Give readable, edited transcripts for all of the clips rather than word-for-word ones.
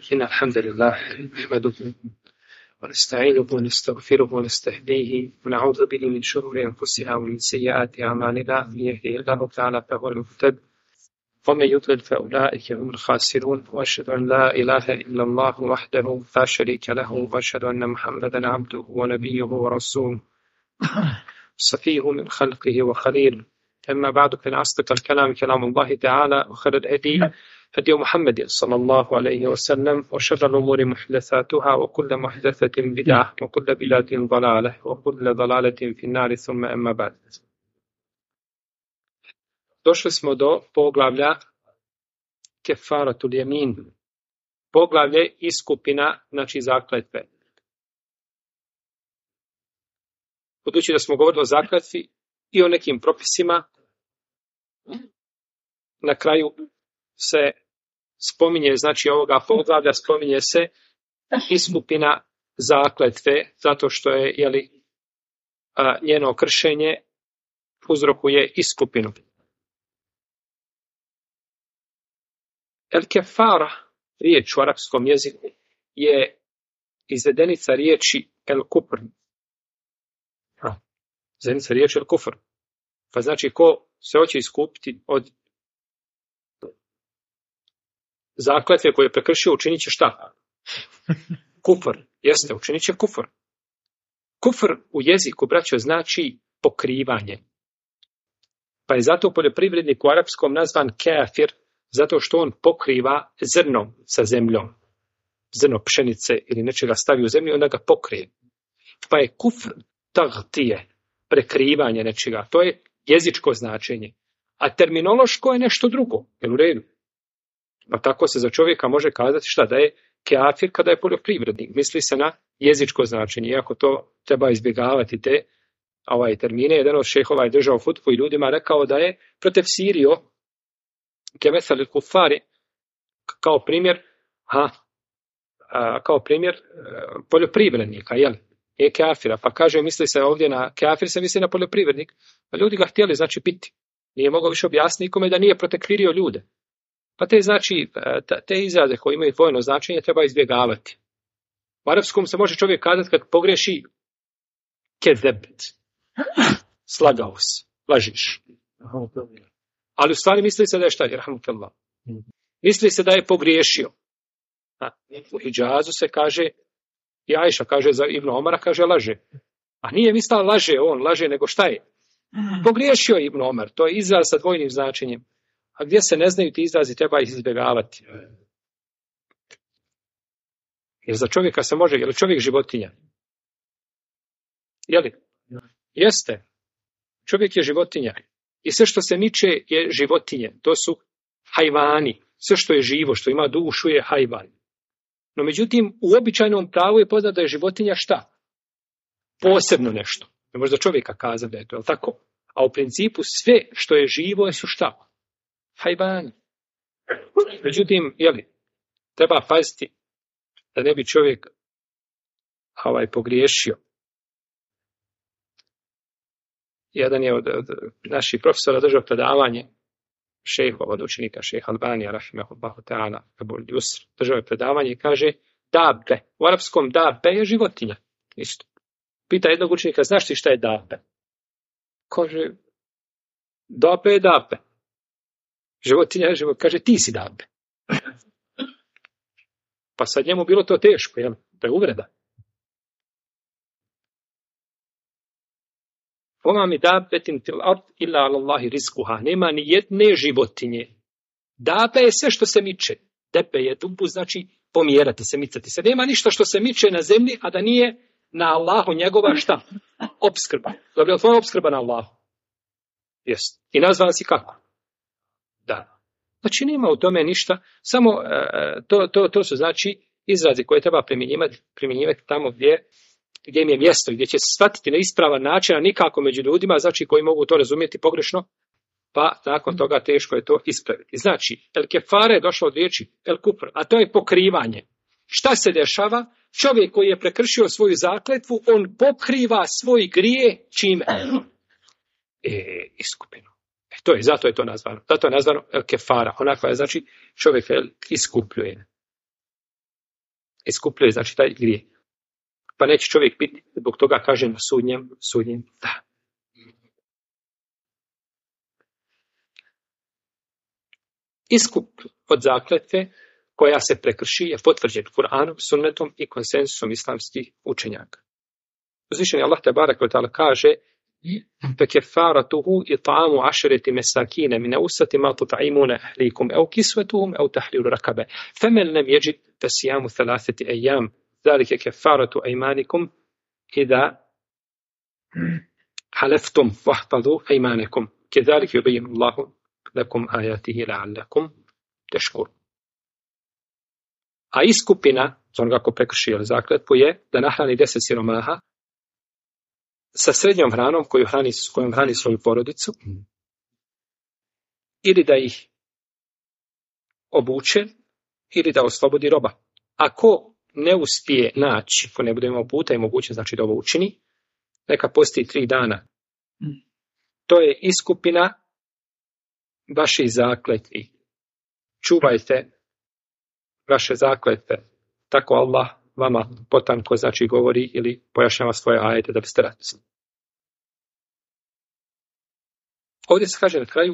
إن الحمد لله نحمده ونستعينه ونستغفره ونستهديه ونعوذ به من شرور أنفسنا ومن سيئات أعمالنا. من يهده الله تعالى فهو المهتد ومن يضلل فأولئك هم الخاسرون. وأشهد أن لا إله إلا الله وحده لا شريك له وأشهد أن محمدا عبده ونبيه ورسوله صفيه من خلقه وخليله. أما بعد فإن أصدق الكلام كلام الله تعالى وخير الهدي هدي محمد صلى الله عليه وسلم وشر الأمور محدثاتها وكل محدثة بدعة وكل بدعة ضلالة وكل ضلالة في النار ثم أما بعد. Došli smo do poglavlja Kefaratul Jemin, poglavlje iskupina, znači zakletve. Budući da smo govorili o zakletvi i o nekim propisima, na kraju se spominje, znači ovoga poglavlja spominje se iskupina zakletve, zato što je njeno kršenje uzrokuje iskupinu. El kefara, riječ u arapskom jeziku, je izvedenica riječi el kufr. Izvedenica riječi el kufr. Pa znači ko se hoće iskupiti od zakletve koje je prekršio, učinit će šta? Kufr. Jeste, učinit će kufr. Kufr u jeziku, braćo, znači pokrivanje. Pa je zato poljoprivrednik u arapskom nazvan kafir, zato što on pokriva zrnom sa zemljom. Zrno pšenice ili nečega stavi u zemlju, onda ga pokrije. Pa je kufr tagtije, prekrivanje nečega. To je jezičko značenje. A terminološko je nešto drugo. Jel u redu? Pa tako se za čovjeka može kazati šta? Da je kafir kada je poljoprivrednik. Misli se na jezičko značenje. Iako to treba izbjegavati te termine. Jedan od šehova je držao hutbu i ljudima rekao da je protefsirio kemethal kufari kao primjer poljoprivrednika, jel? Je kafira. Pa kaže, misli se ovdje na kafir, se misli na poljoprivrednik. A ljudi ga htjeli, znači, piti. Nije mogao više objasniti nikome da nije protekvirio ljude. Pa te izraze koje imaju dvojno značenje treba izbjegavati. U arapskom se može čovjek kazati kad pogreši kezebt. Slagao si, lažiš. Ali u stvari misli se da je šta? Jerhamukallah. Misli se da je pogriješio. U Hidžazu se kaže, i Ajša kaže za Ibn Omara, kaže laže. A nije mislila laže on, laže nego šta je? Pogriješio je Ibn Omar. To je izraz sa dvojnim značenjem. A gdje se ne znaju ti izrazi, treba ih izbjegavati. Jer za čovjeka se može, jer je čovjek životinja. Jeli? Jeste. Čovjek je životinja. I sve što se miče je životinje. To su hajvani. Sve što je živo, što ima dušu je hajvan. No međutim, u običajnom pravu je poznato da je životinja šta? Posebno nešto. Ne može za čovjeka kazati da je to, jel tako? A u principu sve što je živo su šta? Hajvani. Međutim, treba paziti da ne bi čovjek pogriješio. Jedan je od naših profesora držao predavanje, šejhova od učenika, šejh Albanija, rahimehullahu ta'ala, Abul Yusr, držao je predavanje i kaže, dabbe, u arapskom dabbe je životinja. Isto. Pita jednog učenika, znaš ti šta je dabbe? Kaže, dabbe je dabbe. Životinja je životinja. Kaže, ti si dabbe. Pa sad njemu bilo to teško, jel? To je uvreda. Oma mi dabbetin fil ard illa alallahi rizkuha. Nema ni jedne životinje. Dabbe je sve što se miče. Depe je dubu, znači pomjerati se, micati se. Nema ništa što se miče na zemlji, a da nije na Allahu njegova šta? Opskrba. Dobro, je li tvoja opskrba na Allahu? Jest. I nazvan si kako? Da. Znači nema u tome ništa, samo to su znači izrazi koje treba primjenjivati tamo gdje im je mjesto, gdje će se shvatiti na ispravan način, a nikako među ljudima, znači koji mogu to razumjeti pogrešno, pa nakon toga teško je to ispraviti. Znači, el kefare je došlo od riječi el kufr, a to je pokrivanje. Šta se dešava? Čovjek koji je prekršio svoju zakletvu, on pokriva svoj grije čime? Iskupinu. Zato je to nazvano. Zato je nazvano el kefara. Onako je, znači, čovjek iskupljuje. Iskupljuje, znači taj grijeh. Pa neće čovjek biti zbog toga kažem sudnjem da. Iskup od zakletve koja se prekrši je potvrđen Kur'anom, sunnetom i konsensusom islamskih učenjaka. Uzvišeni Allah tebarek ve ta'ala kaže فَكَفَّارَتُهُ إِطْعَامُ عَشْرَةِ مَسَاكِينَ مِنْ أَوْسَطِ مَا تُطْعِمُونَ أَهْلِيكُمْ أَوْ كِسْوَتُهُمْ أَوْ تَحْرِيرُ رَقَبَةٍ فَمَنْ لَمْ يَجِدْ فَصِيَامُ 3 أَيَّامٍ ذَلِكَ كَفَّارَةُ أَيْمَانِكُمْ إِذَا حَلَفْتُمْ وَاحْفَظُوا أَيْمَانَكُمْ كَذَلِكَ يُبَيِّنُ اللَّهُ لَكُمْ آيَاتِهِ لَعَلَّكُمْ تَشْكُرُونَ. A iskupina, za onoga ko prekrši zakletvu, je da nahrani 10 siromaha sa srednjom hranom kojom hrani svoju porodicu, ili da ih obuče, ili da oslobodi roba. Ako ne uspije naći, ako ne bude imao puta i moguće, znači da ovo učini, neka posti 3 dana. To je iskupina vaših zakletvi. Čuvajte vaše zakletve. Tako Allah vama potanko znači govori ili pojašnjava svoje ajete da biste radili. Ovdje se kaže na kraju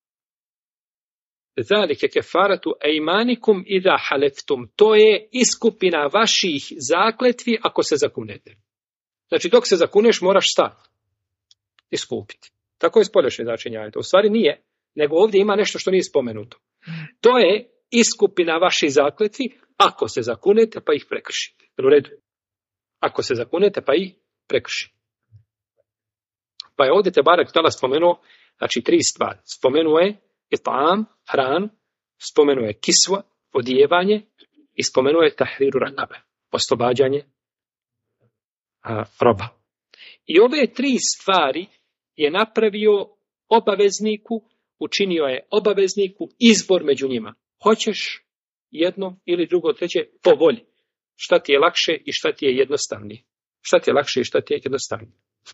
Zalike kefaratu ejmanikum idha haleftum. To je iskupina vaših zakletvi ako se zakunete. Znači dok se zakuneš moraš šta? Iskupiti. Tako je spoljašnje značenje ajeta. U stvari nije, nego ovdje ima nešto što nije spomenuto. To je iskupina vaših zakletvi ako se zakunete pa ih prekršite. U redu. Ako se zakunete pa ih prekršite. Pa je ovdje Tebarek Tala spomenuo, znači 3 stvari. Spomenuo je itam, hran, spomenuo je kisva, odijevanje i spomenuo je tahriru rakabe, oslobađanje roba. I ove 3 stvari je napravio obavezniku, učinio je obavezniku izbor među njima. Hoćeš jedno ili drugo, treće, po volji. Šta ti je lakše i šta ti je jednostavnije. Šta ti je lakše i šta ti je jednostavnije.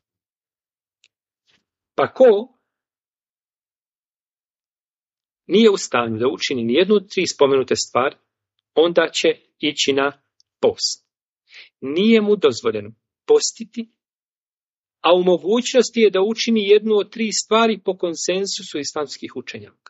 Pa ko nije u stanju da učini ni jednu od 3 spomenute stvari, onda će ići na post. Nije mu dozvoljeno postiti, a u mogućnosti je da učini jednu od 3 stvari po konsensusu islamskih učenjaka.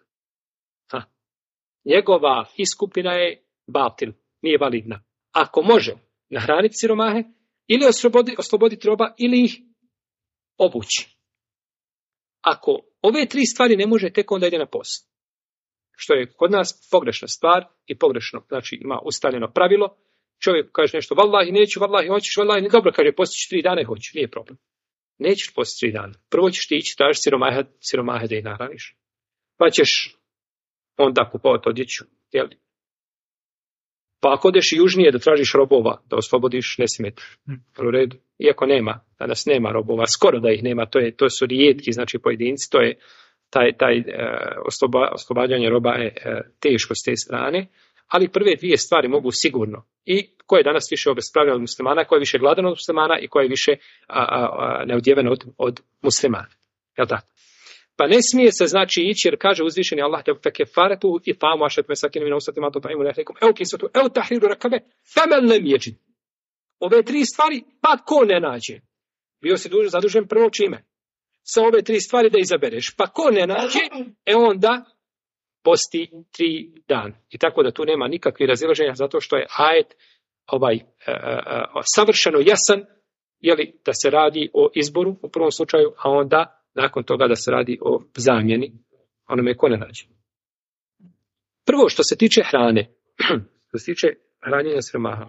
Njegova iskupina je batil, nije validna. Ako može nahraniti siromahe, ili osloboditi roba, ili ih obući. Ako ove 3 stvari ne može, tek onda ide na post. Što je kod nas pogrešna stvar i pogrešno, znači ima ustaljeno pravilo. Čovjek kaže nešto, vallahi neću, vallahi hoćeš, vallahi dobro, kaže postići 3 dana, hoću, nije problem. Nećeš postići 3 dana. Prvo ćeš ti ići, tražiš siromahe da ih nahraniš. Pa ćeš onda kupovati odjeću, jel? Pa ako odeš i južnije da tražiš robova, da oslobodiš, ne smiješ. U redu. Iako danas nema robova, skoro da ih nema, to su rijetki, znači pojedinci, to je taj oslobađanje roba je teško s te strane, ali prve 2 stvari mogu sigurno. I ko je danas više obespravljen od muslimana, ko je više gladan od muslimana i ko je više neodjeven od muslimana. Jel da? Pa ne smije se znači ići, jer kaže uzvišeni Allah te kefaratu i tamu ašet mesakinu min awsati ma tut'imun ahlikum aw kisatu aw tahriru rakabe faman lam yajid. Ove 3 stvari pa ko ne nađe. Bio si zadužen prvo čime? Sa ove 3 stvari da izabereš. Pa ko ne nađe, onda posti 3 dana. I tako da tu nema nikakvih razilaženja, zato što je ajet savršeno jasan, jeli, da se radi o izboru u prvom slučaju, a onda nakon toga da se radi o zamjeni onome ko ne nađe. Prvo što se tiče hrane, što se tiče hranjenja siromaha.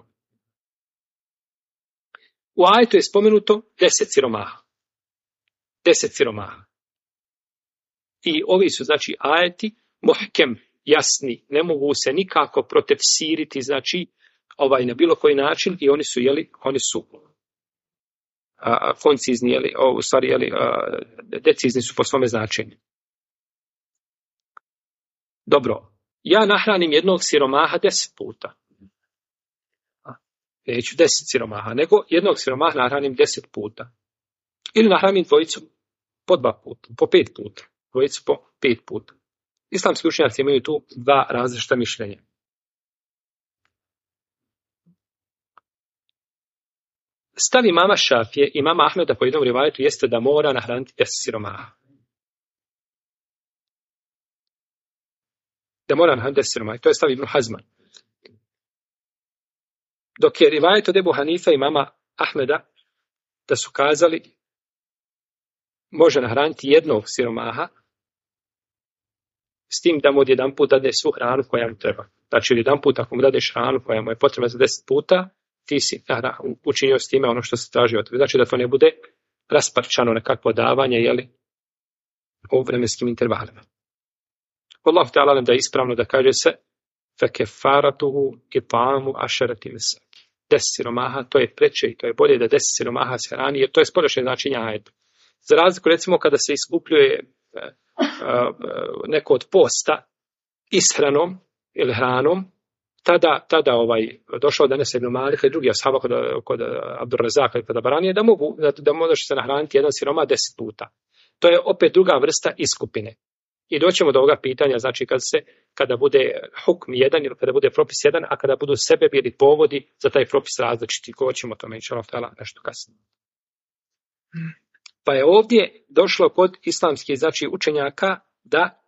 U ajetu je spomenuto 10 siromaha. 10 siromaha. I ovi su znači ajeti muhkem, jasni, ne mogu se nikako protefsiriti, znači na bilo koji način i oni su koncizni, u stvari, decizni su po svome značenju. Dobro, ja nahranim jednog siromaha 10 puta. Neću 10 siromaha, nego jednog siromaha nahranim 10 puta. Ili nahranim dvojicu po 2 puta, po 5 puta. Dvojicu po 5 puta. Islamski učenjaci imaju tu 2 različita mišljenja. Stavi mama Šafije i mama Ahmeda po jednom rivajetu jeste da mora nahraniti 10 siromaha. Da mora nahraniti 10 siromaha. To je stav Ibn Hazma. Dok je rivajet od Ebu Hanife i mama Ahmeda da su kazali može nahraniti jednog siromaha s tim da mu odjedanput dade svu hranu koja mu treba. Znači, odjedanput ako mu dadeš hranu koja mu je potrebna za 10 puta, ti si učinio s time ono što se traži od tebe. Znači da to ne bude rasparčano nekakvo davanje, jeli, u vremenskim intervalima. Allahu ta'ala nam da je ispravno da kaže se fekefaratuhu it'amu ašarati mesaki. 10 siromaha, to je preče i to je bolje da 10 siromaha se hrani, jer to je spoljašnje značenje ajetu. Za razliku, recimo, kada se iskupljuje neko od posta ishranom ili hranom, tada došao danas Ibn Malik i drugi ashaba kod Abdurrazaka i kod Baranije da možeš se nahraniti jedan siroma 10 puta. To je opet druga vrsta iskupine. I doćemo do ovoga pitanja, znači kada bude hukm jedan ili kada bude propis jedan, a kada budu sebe bili povodi za taj propis različiti. Goćemo o tome, inšallah ta'ala, nešto kasnije. Pa je ovdje došlo kod islamskih, znači, učenjaka da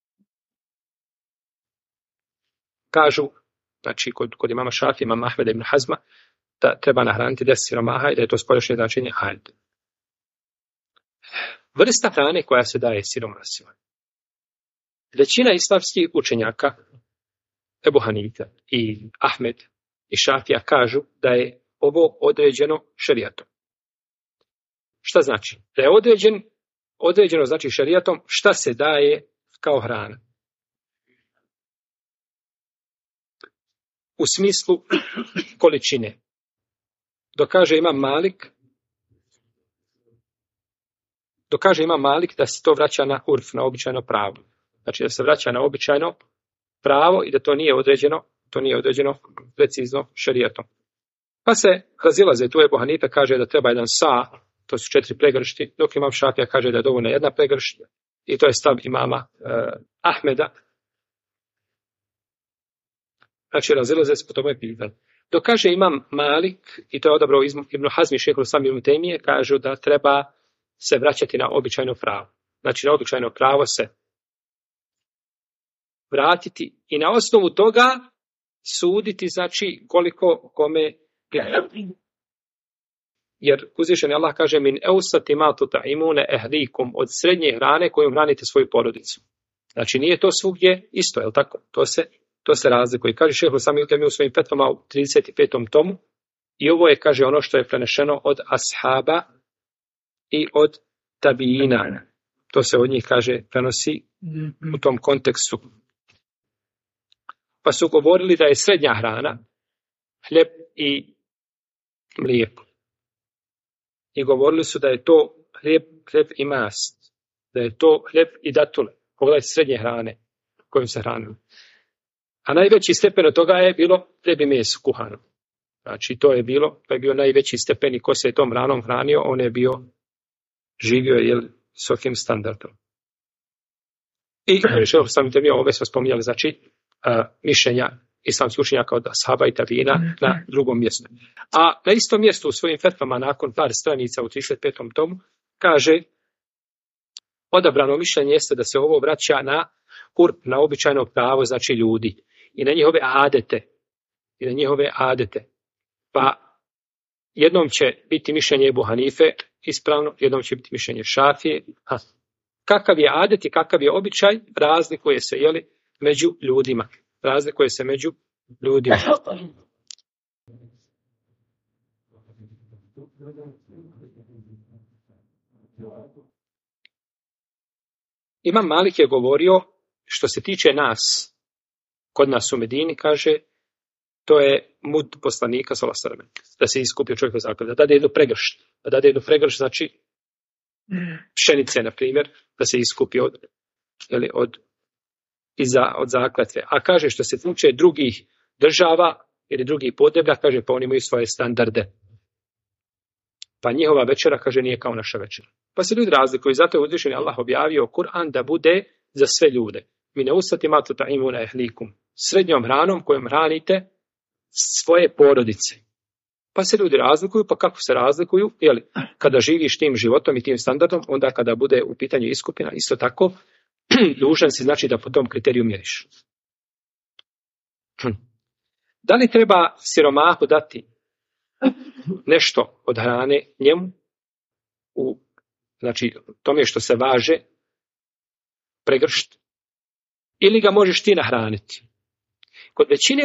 kažu, znači kod imama Šafija, imama Ahmeda ibn Hazma, da treba nahraniti 10 siromaha i da je to spoljašnje značenje ajet. Vrsta hrane koja se daje siromasima. Većina islamskih učenjaka, Ebu Hanife i Ahmed i Šafija, kažu da je ovo određeno šerijatom. Šta znači? Da je određeno znači šerijatom šta se daje kao hrana. U smislu količine. Dokaže Imam Malik da se to vraća na urf, na običajno pravo. Znači da se vraća na običajno pravo i da to nije određeno precizno šerijatom. Pa se razilaze, tu Ebu Hanife kaže da treba jedan sa, to su 4 pregršti, dok Imam Šafija kaže da je dovoljna jedna pregršt, i to je stav imama Ahmeda. Znači razilaze se po tome pitanju. Dok kaže Imam Malik, i to je odabrao Ibn Hazmi, Šejhul Islam Ibn Tejmije, kažu da treba se vraćati na običajno pravo. Znači na običajno pravo se vratiti i na osnovu toga suditi, znači koliko kome gleda. Jer uzvišeni Allah kaže min eusati ma tuta'imune ehlikum, od srednje hrane kojom hranite svoju porodicu. Znači nije to svugdje isto, je li tako? To se razlikuje. Kaže Šejhul Islam Ibn Tejmije u svojim fetvama u 35. tomu, i ovo je, kaže, ono što je prenešeno od ashaba i od tabijina. To se od njih, kaže, prenosi u tom kontekstu. Pa su govorili da je srednja hrana hljeb i mlijeko. I govorili su da je to hljeb i mast. Da je to hljeb i datule. Pogledajte srednje hrane kojim se hranili. A najveći stepen od toga je bilo hljeb i meso kuhano. Znači to je bio najveći stepen, i ko se je tom hranom hranio, on je živio visokim standardom. I ove smo spominjali, znači, mišljenja islamskih učenjaka od ashaba i tabijina na drugom mjestu. A na istom mjestu u svojim fetvama nakon par stranica u 35. tomu kaže odabrano mišljenje jeste da se ovo vraća na običajno pravo, znači ljudi, i na njihove adete. Pa jednom će biti mišljenje Ebu Hanife ispravno, jednom će biti mišljenje Šafije. Kakav je adet i kakav je običaj, razlikuje se među ljudima. Imam Malik je govorio, što se tiče nas, kod nas u Medini, kaže, to je mud poslanika sallallahu alejhi ve sellem, da se iskupio čovjek od zakletve, da dade jednu pregršt, znači pšenice, na primjer, da se iskupi od zakletve. A kaže, što se tiče drugih država ili drugih podneblja, kaže, pa oni imaju svoje standarde. Pa njihova večera, kaže, nije kao naša večera. Pa se ljudi razlikuju, zato je uzvišeni Allah objavio Kur'an da bude za sve ljude. Mi ne usati ma tuta'imuna ehlikum, srednjom hranom kojom hranite svoje porodice. Pa se ljudi razlikuju, pa kako se razlikuju? Jeli, kada živiš tim životom i tim standardom, onda kada bude u pitanju iskupina, isto tako, dužan si znači da po tom kriteriju mjeriš. Da li treba siromahu dati nešto od hrane njemu, znači tome što se važe pregršt, ili ga možeš ti nahraniti? Kod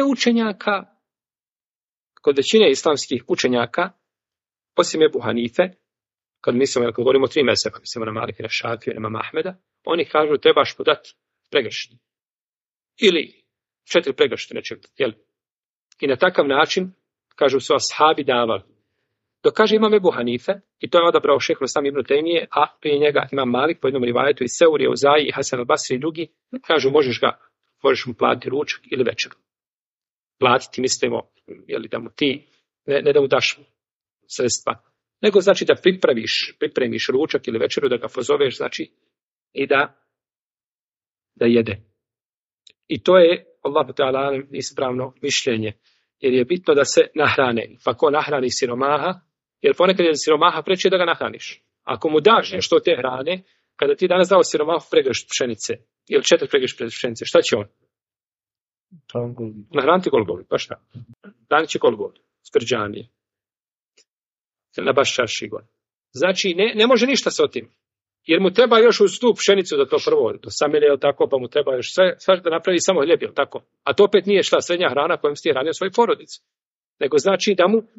većine islamskih učenjaka, osim Ebu Hanife, kad govorimo o 3 mezheba, mislimo na Malika, na Šafija, na Imama Ahmeda, oni kažu trebaš podati pregršt. Ili 4 pregršte nečeg. I na takav način, kažu, su ashabi davali. Dok kaže Imam Ebu Hanife, i to je odabrao šejh Islam ibn Tejmije, a prije njega Imam Malik, po jednom rivajetu, i Seuri, Uzaji, i Hasan al-Basri i drugi, kažu možeš mu platiti ručak ili večer. Platiti, mislimo, da mu ti, ne da mu daš sredstva, nego znači da pripremiš ručak ili večeru, da ga pozoveš, znači, i da jede. I to je, Allahu ta'ala, ispravno mišljenje, jer je bitno da se nahrane. Pa ko nahrani siromaha, jer ponekad je siromaha preče da ga nahraniš. Ako mu daš nešto od te hrane, kada ti danas dao siromahu pregršt pšenice, ili 4 pregršt pšenice, šta će on? Nahraniti golgovi, pa šta? Danit će golgovi, sprđanije. Na baš čaši gon. Znači, ne može ništa s otim. Jer mu treba još uz tu pšenicu da to prvo dosamilje, jel tako, pa mu treba još sve da napravi samo hljeb, jel tako. A to opet nije šta srednja hrana kojom si ti hranio svoju porodicu. Nego znači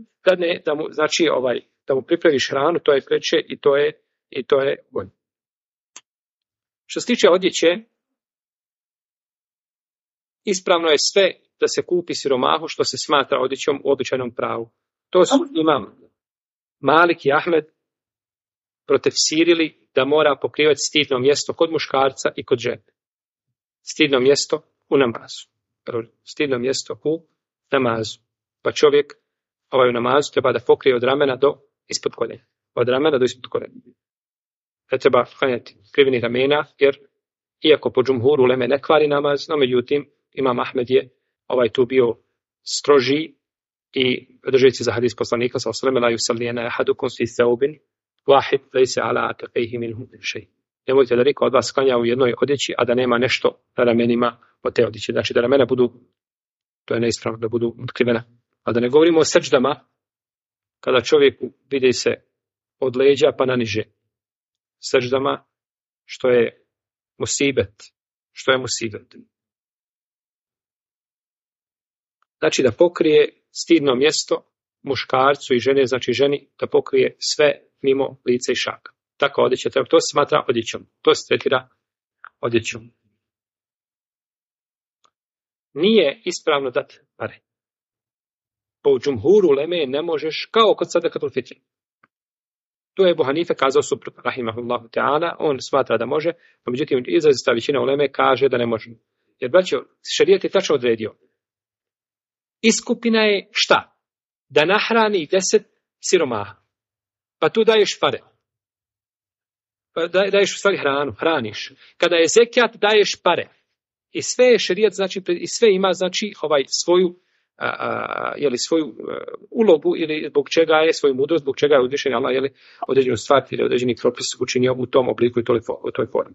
da mu pripraviš hranu, to je preče i to je bolje. Što se tiče odjeće, ispravno je sve da se kupi siromahu što se smatra odjećom u običajnom pravu. To su Imam Malik i Ahmed protefsirili da mora pokrivati stidno mjesto kod muškarca i kod žene. Stidno mjesto u namazu. Stidno mjesto u namazu. Pa čovjek u namazu treba da pokrije od ramena do ispod koljena. Od ramena do ispod koljena. Ne treba klanjati krivini ramena, jer iako po džumhuru uleme ne kvari namaz, no međutim Imam Ahmed je tu bio strožiji i držeći za hadis poslanika sallallahu alejhi ve sellem, la yusalli ahadukum fi thawbin wahid laysa ala atqihi minhu shay. Nemojte da niko od vas klanja u jednoj odjeći, a da nema nešto na ramenima od te odjeće. Znači da ramena budu, to je neispravno, da budu otkrivena. A da ne govorimo o seđdama, kada čovjeku vidi se od leđa pa na niže. Seđdama, što je musibet. Znači da pokrije stidno mjesto muškarcu i žene, znači ženi, da pokrije sve mimo lice i šaka. Tako odjeća treba, to se smatra odjećom. To se tretira odjećom. Nije ispravno dati pare. Po džumhuru uleme ne možeš, kao kod sadakatul fitri. Tu je Ebu Hanife kazao suprotno, rahimahullahu ta'ala, on smatra da može, no međutim izrazita većina uleme kaže da ne može. Jer braćo, šerijet je tačno odredio. Iskupina je šta? Da nahrani 10 siromaha. Pa tu daješ pare. Pa daješ u stvari hranu, hraniš. Kada je zekijat, daješ pare. I sve je šerijat, znači, i sve ima, znači, svoju ulogu ili zbog čega je svoju mudrost, zbog čega je uzvišen Allah određenu stvar ili određeni propis učinio u tom obliku i u toj formi.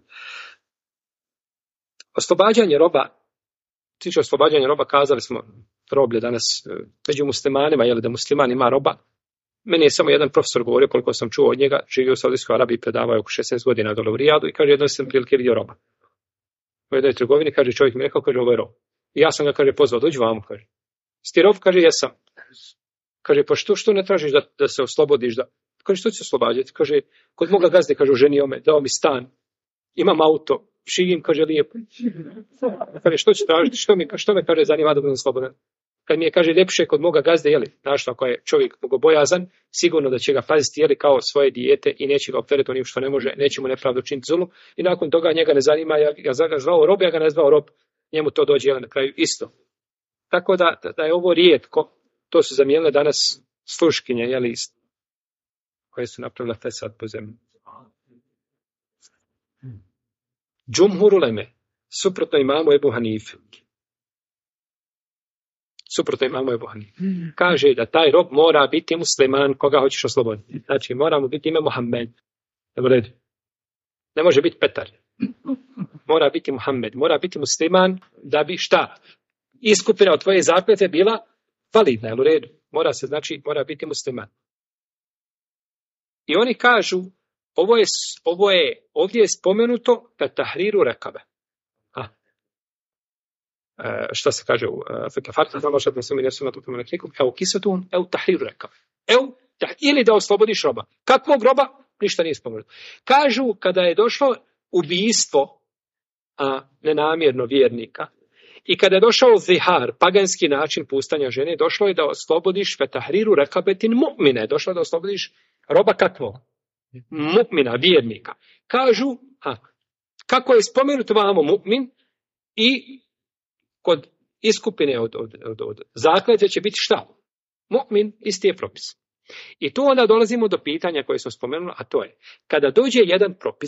Oslobađanje roba, tiče oslobađanja roba, kazali smo roblje danas među muslimanima, da musliman ima roba. Meni je samo jedan profesor govorio, koliko sam čuo od njega, živio u Saudijskoj Arabiji, predavao oko 16 godina dole u Rijadu i kaže, jednom sam prilike vidio roba. U jednoj trgovini, kaže, čovjek mi rekao, kaže, ovo je rob. I ja sam ga, kaže, pozvao, dođi vamo, kaže. Sti rob, kaže, jesam. Kaže, pa što ne tražiš da se oslobodiš? Kaže, što će se oslobađati? Kaže, kod moga gazde, kaže, oženio me, dao mi stan, imam auto, živim, kaže, lijepo. Kaže, što će tražiti? Što me, kaže, zanima da budem slobodan? Kad mi je, kaže, ljepše kod moga gazde, znaš, ako je čovjek bogobojazan, sigurno da će ga paziti, kao svoje dijete i neće ga opteretiti onim što ne može, neće mu nepravdu činiti zulum i nakon toga njega ne zanima, ja ga zvao rob, ja ga ne zvao rob, njemu to dođe, na kraju isto. Tako da je ovo rijetko, to su zamijenile danas sluškinje, koje su napravile fesad po zemlji. Džumhur uleme, suprotno imamu Ebu Hanife, suprotno imamo Ebu Hanife. Kaže da taj rob mora biti musliman koga hoćeš osloboditi. Znači, mora mu biti ime Muhammed. Ne može biti Petar. Mora biti Muhammed. Mora biti musliman da bi šta? Iskupina od tvoje zakletve bila validna, jel u redu? Mora biti musliman. I oni kažu, ovdje je spomenuto da tahriru rekabe. Šta se kaže u Fekafartu, tahriru rekabe. Ili da oslobodiš roba. Kakvog roba? Ništa nije spomenuto. Kažu, kada je došlo ubijstvo nenamjerno vjernika i kada je došao zihar, paganski način pustanja žene, došlo je da oslobodiš fetahriru rekabetin mu'mine. Došlo je da oslobodiš roba kakvog? Mu'mina, vjernika. Kažu, kako je spomenuto vamo mu'min i kod iskupine od zakletve će biti šta? Mu'min, isti je propis. I tu onda dolazimo do pitanja koje smo spomenuli, a to je, kada dođe jedan propis,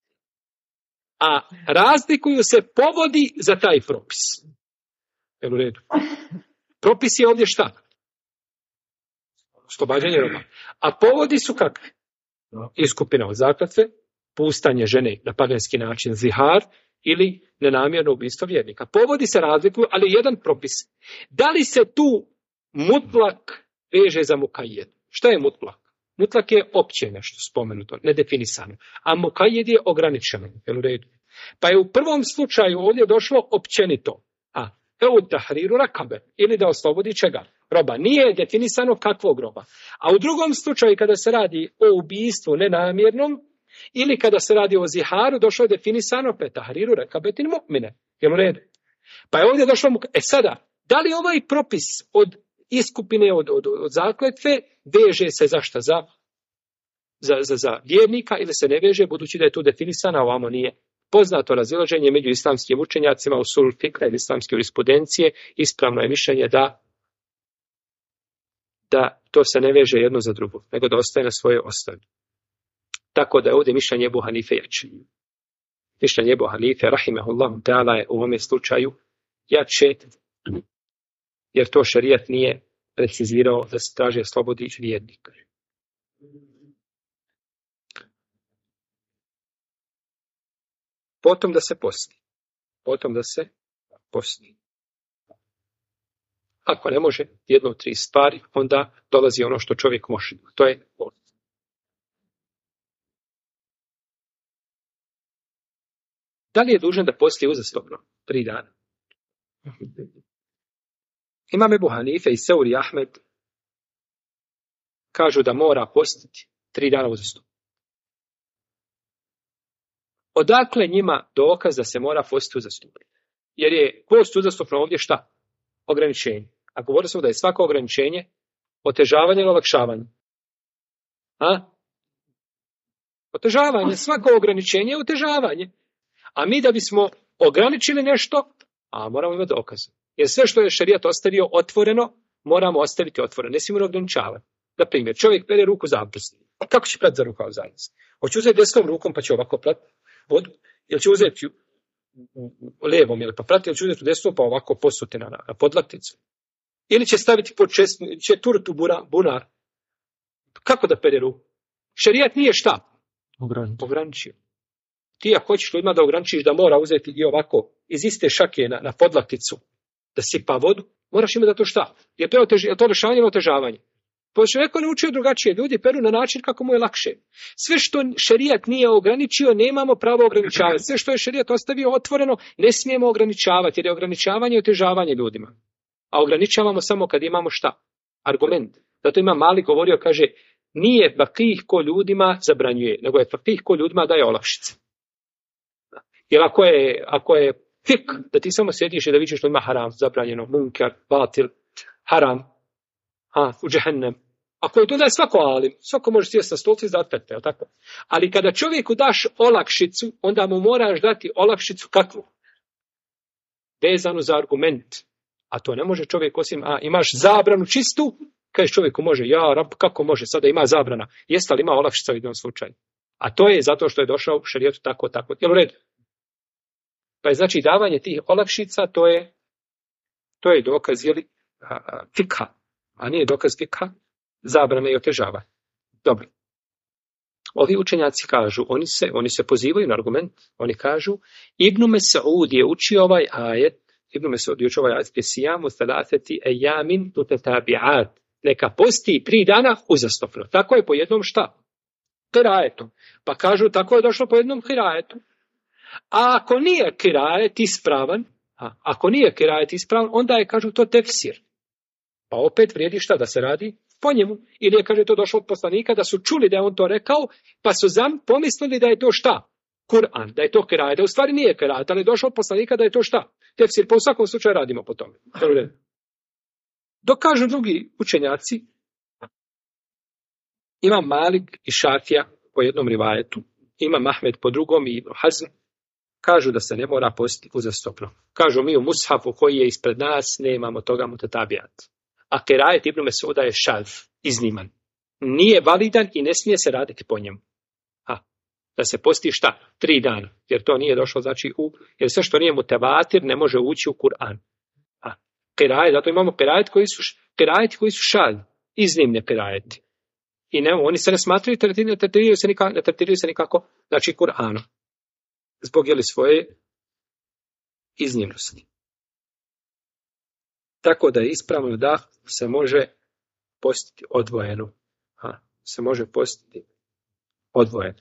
a razlikuju se povodi za taj propis. Jel u redu? Propis je ovdje šta? Oslobađanje roba. A povodi su kakve? Iskupina od zakletve, pustanje žene na paganski način, zihar, ili nenamjerno ubistvo vjernika. Povodi se razlikuju, ali jedan propis. Da li se tu mutlak veže za mukajed? Šta je mutlak? Mutlak je opće nešto spomenuto, nedefinisano. A mukajed je ograničeno. Jel u redu? Pa je u prvom slučaju ovdje došlo općenito. Tahriru rakabe. Ili da oslobodi čega? Roba. Nije definisano kakvog roba. A u drugom slučaju kada se radi o ubistvu nenamjernom, ili kada se radi o ziharu, došlo je definisano tahriru rakabetin mu'mine. Jel u redu? Pa je ovdje došlo sada, da li ovaj propis od iskupine od zakletve veže se zašto? Za vjernika ili se ne veže, budući da je tu definisana, a ovamo nije. Poznato razilaženje među islamskim učenjacima u usul fikra ili islamske jurisprudencije, ispravno je mišljenje da to se ne veže jedno za drugo, nego da ostaje na svojoj osnovi. Tako da je ovdje mišljenje Ebu Hanife jače. Mišljenje Ebu Hanife, rahimehullahu ta'ala, je u ovome slučaju jače, jer to šerijat nije precizirao da se traži slobodi vjernik. Potom da se posti. Ako ne može jedno od 3 stvari, onda dolazi ono što čovjek može. To je post. Da li je dužan da posti uzastopno 3 dana? Imam Ebu Hanife i Seuri Ahmed kažu da mora postiti 3 dana uzastopno. Odakle njima dokaz da se mora postiti uzastopno? Jer je post uzastopno ovdje šta? Ograničenje. A govorili smo da je svako ograničenje otežavanje ili olakšavanje. Otežavanje. Svako ograničenje je otežavanje. A mi da bismo ograničili nešto, moramo imati dokaz. Jer sve što je šerijat ostavio otvoreno, moramo ostaviti otvoreno. Ne smijemo ograničavati. Na primjer, čovjek pere ruku za abdest. Kako će prati za rukav za abdest? Hoće uzeti desnom rukom pa će ovako prati vodu? Ili će uzeti lijevom ili pa prati, ili će uzeti u desnu pa ovako posuti na podlakticu? Ili će staviti pod česnu, ili će turiti u bunar? Kako da pere ruku? Šerijat nije šta? Ograničio. Ti ako hoćeš ljudima da ograničiš da mora uzeti i ovako iz iste šake na podlakticu da sipa vodu, moraš imati da to šta? Je to rješavanje ili otežavanje? Pa što neko ne učio drugačije, ljudi peru na način kako mu je lakše. Sve što šerijat nije ograničio, nemamo pravo ograničavati. Sve što je šerijat ostavio otvoreno, ne smijemo ograničavati, jer je ograničavanje i otežavanje ljudima. A ograničavamo samo kad imamo šta? Argument. Zato ima Malik govorio, kaže, nije fakih ko ljudima zabranjuje, nego je fakih ko ljudima daje olakšice. Jer ako je fik, da ti samo sjediš i da vidiš ljudima haram, zabranjeno, munkar, batil, haram, u džehennem. Ako je to da je svako alim, svako može sjesti na stolci i dati fetve, jel tako? Ali kada čovjeku daš olakšicu, onda mu moraš dati olakšicu kakvu? Vezanu za argument. A to ne može čovjek osim, imaš zabranu čistu, kažeš čovjeku može, kako može, sada ima zabrana. Jeste li ima olakšica u jednom slučaju? A to je zato što je došao u šerijetu tako. Jel u redu? Pa je znači davanje tih olakšica, to je dokaz, jeli, fikha, a nije dokaz fikha, zabrane i otežava. Dobro. Ovi učenjaci kažu, oni se pozivaju na argument, oni kažu, Ibn Mes'ud je učio ovaj ajet, sijamu thalathati ejamin tutatabi'at, neka posti 3 dana uzastopno. Tako je po jednom šta? Kirajetu. Pa kažu, tako je došlo po jednom kirajetu. A ako nije kirajet ispravan, onda je, kažu, to tefsir. Pa opet vrijedi šta da se radi po njemu. Ili je, kaže, to došlo od poslanika, da su čuli da je on to rekao, pa su pomislili da je to šta? Kur'an, da je to kirajet. Da u stvari nije kirajet, ali je došlo od poslanika da je to šta? Tefsir. Pa u svakom slučaju radimo po tome. Dok kažu drugi učenjaci, ima Malik i Šafija po jednom rivajetu, ima Ahmed po drugom i Ibn Hazm, kažu da se ne mora postiti uzastopno. Kažu, mi u Mushafu koji je ispred nas nemamo toga mutatabijat. A kirajet Ibn Mes'uda je šadh, izniman. Nije validan i ne smije se raditi po njemu. Da se posti šta? 3 dana. Jer to nije došlo, znači, jer sve što nije mutevatir ne može ući u Kur'an. Kirajet, zato imamo kirajeti koji su šadh, iznimne kirajeti. I oni se ne smatraju, ne tretiraju se nikako, znači, Kur'anom. Zbog svoje iznimnosti. Tako da je ispravno da se može postiti odvojeno. Se može postiti odvojeno.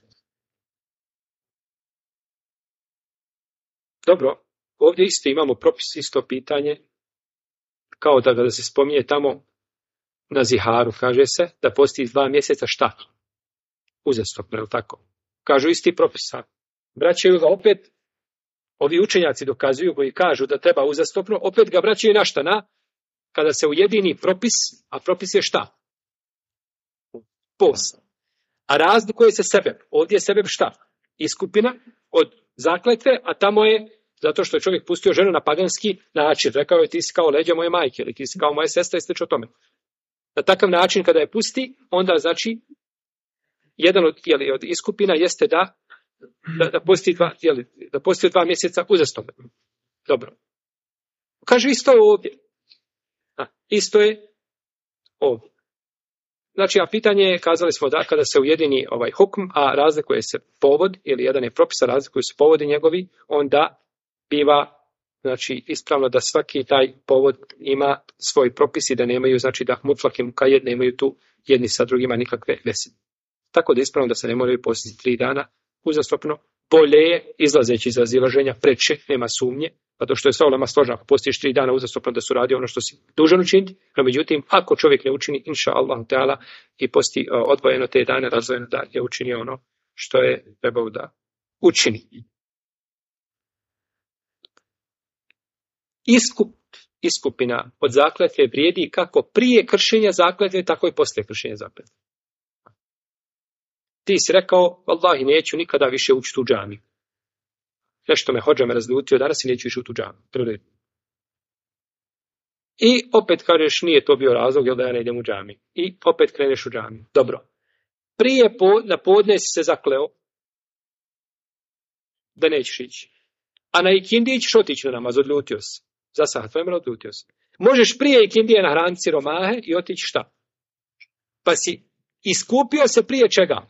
Dobro, ovdje isto imamo propis, isto pitanje, kao da se spominje tamo na ziharu, kaže se da posti 2 mjeseca šta? Uzastopno, je li tako? Kažu isti propisa. Vraćaju ga opet, ovi učenjaci dokazuju koji kažu da treba uzastopno, opet ga vraćaju na šta? Kada se ujedini propis, a propis je šta? Post. A razlikuje se sebeb. Ovdje je sebeb šta? Iskupina od zakletve, a tamo je zato što je čovjek pustio ženu na paganski način. Rekao je, ti si kao leđa moje majke, ili ti si kao moja sestra i slično tome. Na takav način kada je pusti, onda znači jedan od iskupina jeste da posti 2 mjeseca uzastopno. Dobro. Kaže, isto je ovdje. Isto je ovdje. Znači, a pitanje je, kazali smo da kada se ujedini ovaj hukm, a razlikuje se povod, ili jedan je propis, a razlikuju se povodi njegovi, onda biva, znači, ispravno da svaki taj povod ima svoj propis i da nemaju, znači, da mutlak i mukajed nemaju tu jedni sa drugima nikakve veze. Tako da je ispravno da se ne moraju postiti 3 dana uzastopno. Bolje je, izlazeći iz razilaženja, preče, nema sumnje, zato što je sva ulema složena, ako postiš 3 dana uzastopno da su radi ono što si dužan učiniti, no međutim, ako čovjek ne učini, inša Allahu Teala, i posti odvojeno te dane, razdvojeno, da je učinio ono što je trebao da učini. Iskupina od zakletve vrijedi kako prije kršenja zakletve, tako i poslije kršenja zakletve. Ti si rekao, vallahi, neću nikada više učiti u džamiju. Nešto me hodža me razljutio, danas i neću više u džamiju. I opet kažeš, nije to bio razlog, jel da ja ne idem u džamiju. I opet kreneš u džamiju. Dobro. Prije na podne si se zakleo da nećeš ići. A na ikindiji ćeš otići na namaz, odljutio si. Za sat vremena odljutio si. Možeš prije ikindije nahraniti siromahe i otići šta? Pa si iskupio se prije čega?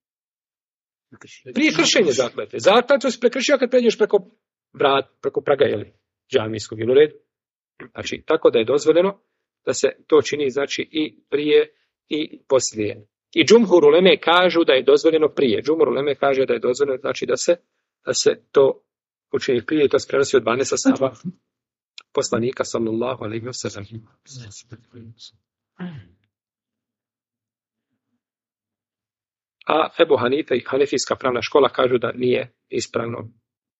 Prije kršenja zakletve. Zakletvu si prekršio kad pređeš preko praga, džamijskog, ili u redu. Znači, tako da je dozvoljeno da se to čini, znači, i prije i poslije. I džumhur uleme kažu da je dozvoljeno prije. Džumhur uleme kaže da je dozvoljeno, znači da se to učini prije, i to se prenosi od 12 ashaba poslanika, sallallahu alejhi ve sellem. A Ebu Hanife i Hanefijska pravna škola kažu da nije ispravno.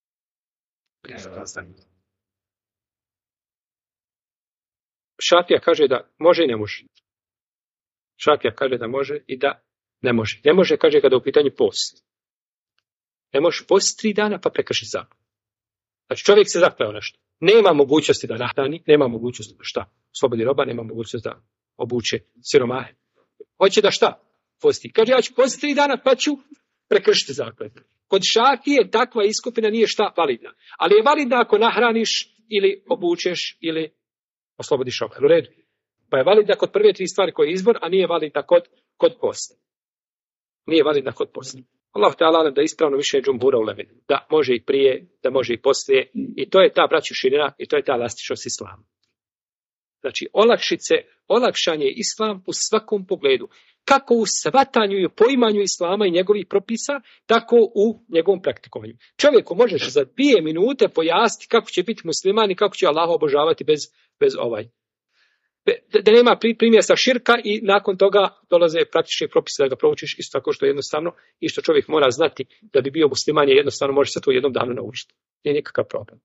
Šafija kaže da može i ne može. Šafija kaže da može i da ne može. Ne može, kaže, kada je u pitanju post. Ne može post 3 dana pa prekrši zakon. Znači, čovjek se zakleo nešto. Nema mogućnosti da nahrani, nema mogućnosti da šta? Slobodi roba, nema mogućnosti da obuče siromahe. Hoće da šta? Posti. Kaže, ja ću postiti 3 dana pa ću prekršiti zakletvu. Kod Šafije takva iskupina nije šta validna. Ali je validna ako nahraniš ili obučeš ili oslobodiš ovaj. U redu. Pa je validna kod prve 3 stvari koje je izbor, a nije validna kod posta. Nije validna kod posta. Allah ta'ala da je ispravno više džumbura u leme. Da može i prije, da može i poslije. I to je ta, braćo, širina i to je ta elastičnost islama. Znači, olakšan je islam u svakom pogledu. Kako u shvatanju i poimanju islama i njegovih propisa, tako u njegovom praktikovanju. Čovjeku možeš za 2 minute pojasniti kako će biti musliman i kako će Allaha obožavati bez da nema primjesa širka i nakon toga dolaze praktični propisi da ga proučiš isto tako što je jednostavno i što čovjek mora znati da bi bio musliman je jednostavno može se to u jednom danu naučiti. Nije nikakav problem.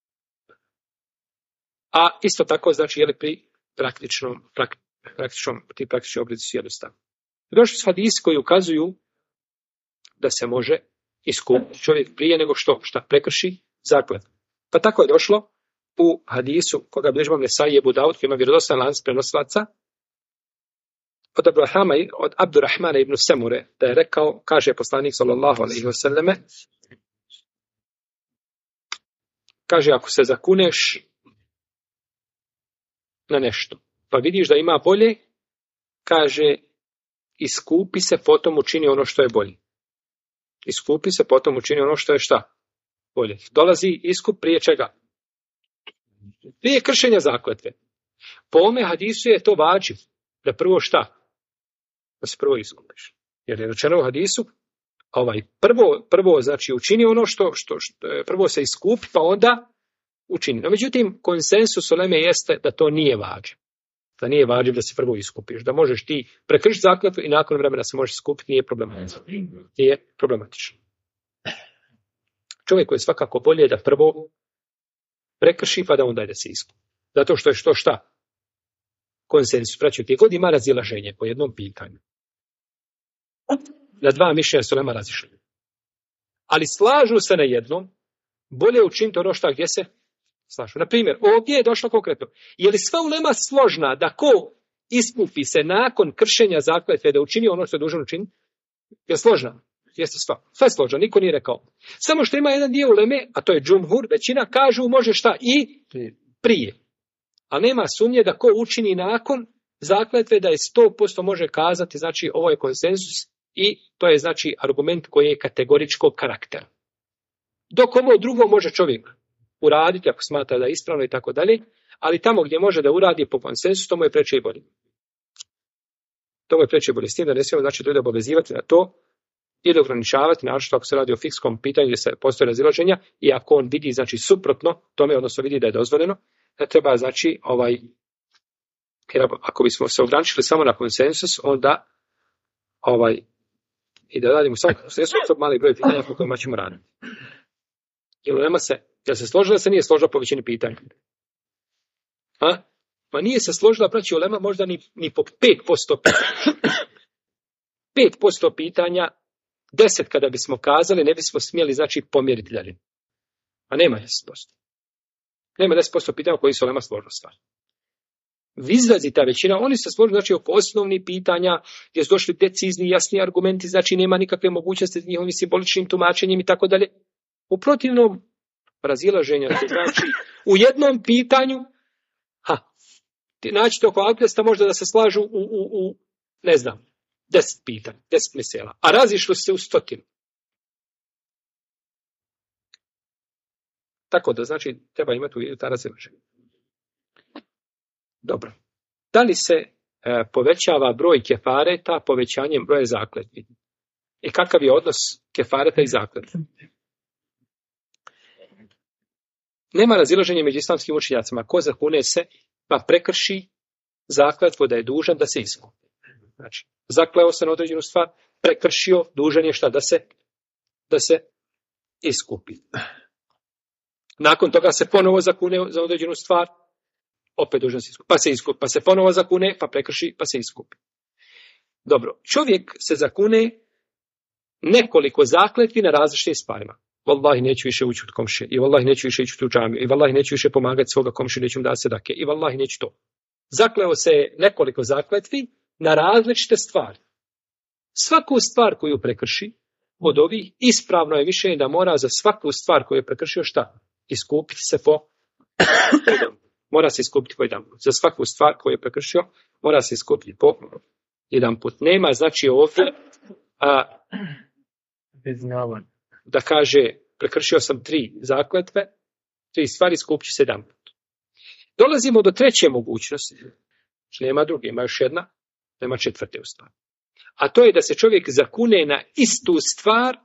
A isto tako znači je li pri ti praktični oblici su jednostavni. Došli su hadisi koji ukazuju da se može iskupiti čovjek prije nego što prekrši zakletvu. Pa tako je došlo u hadisu koga bilježi Imam Nesai i Ebu Daud, koji ima vjerodostojan lanac prenosilaca, od Abdurrahmana ibn Semure, da je rekao, kaže poslanik sallallahu alejhi ve selleme, kaže ako se zakuneš na nešto, pa vidiš da ima bolje, kaže iskupi se, potom učini ono što je bolje. Iskupi se, potom učini ono što je šta? Bolje. Dolazi iskup prije čega? Prije kršenja zakletve. Po ome hadisu je to vađiv. Da prvo šta? Da se prvo iskupiš. Jer je rečeno u hadisu, prvo znači učini ono što prvo se iskupi, pa onda učini. No, međutim, konsensus uleme jeste da to nije vađiv. Da nije vađiv da se prvo iskupiš. Da možeš ti prekršiti zakletvu i nakon vremena se možeš iskupiti, nije problematično. Nije problematično. Čovjeku je svakako bolje da prvo prekrši pa da onda ide se iskupi. Zato što je šta? Konsensus. Braćo, gdje god ima razilaženje po jednom pitanju. Na 2 mišljenja su ulema razišli. Ali slažu se na jednom, bolje učiniti ono šta gdje se slažu. Na primjer, ovdje je došlo konkretno. Je li sva ulema složna da ko iskupi se nakon kršenja zakletve da učini ono što je dužan učiniti? Je složna? Jeste sva. Sve je složno, niko nije rekao. Samo što ima jedan dio uleme, a to je džumhur, većina kažu može šta i prije. Ali nema sumnje da ko učini nakon zakletve da je 100% može kazati, znači ovo je konsenzus i to je znači argument koji je kategoričkog karaktera. Dok ovo drugo može čovjek uraditi ako smatra da je ispravno i tako dalje, ali tamo gdje može da uradi po konsensusu, to mu je preče i bolje. To mu je preče i bolje. S tim da ne smijemo znači ljude obavezivati na to ili ograničavati, naročito ako se radi o fikskom pitanju gdje se postoje razilaženja i ako on vidi znači suprotno tome, odnosno vidi da je dozvoljeno, da treba znači jer ako bismo se ograničili samo na konsensus, onda i da radimo samo konsensus, to mali broj pitanja po kojima ćemo raditi. Jel se složila, se nije složila po većini pitanja? Ma nije se složila, braći ulema, možda ni po 5% pitanja. 5% pitanja, 10 kada bismo kazali, ne bismo smjeli, znači, pomjeriti dalje. A nema 10%. Nema 10% pitanja koji su ulema složila stvar. Izlazi ta većina, oni se složili, znači, oko osnovnih pitanja, gdje su došli decizni, jasni argumenti, znači, nema nikakve mogućnosti s njihovim simboličnim tumačenjem i tako dalje. U protivnom, razilaženja, znači, u jednom pitanju, naći oko abdesta možda da se slažu u ne znam, 10 pitanja, 10 mesela, a razišli se u 100. Tako da, znači, treba imati u vidu ta razilaženja. Dobro. Da li se povećava broj kefareta povećanjem broja zakletvi? I kakav je odnos kefareta i zakletve? Nema razilaženja među islamskim učenjacima. Ko zakune se, pa prekrši zakletvu da je dužan da se iskupi. Znači, zakleo se na određenu stvar, prekršio, dužan je šta? Da se iskupi. Nakon toga se ponovo zakune za određenu stvar, opet dužan se iskupi. Pa se iskupi, pa se ponovo zakune, pa prekrši, pa se iskupi. Dobro, čovjek se zakune nekoliko zakletvi na različitim stvarima. Wallahi neću više ući od komšije, i wallahi neću više ići u džamiju, i wallahi neću više pomagati svoga komšiju, neću mu dati sedake, i wallahi neću to. Zakleo se nekoliko zakletvi na različite stvari. Svaku stvar koju prekrši od ovih, ispravno je mišljenje da mora za svaku stvar koju je prekršio šta? Iskupiti se po mora se iskupiti po jedan put. Za svaku stvar koju je prekršio, mora se iskupiti po jedan put. Nema, znači ovdje da kaže prekršio sam 3 zakletve, 3 stvari, iskupit ću se jedan put. Dolazimo do treće mogućnosti. Nema druge, ima još jedna, nema četvrte u stvari. A to je da se čovjek zakune na istu stvar,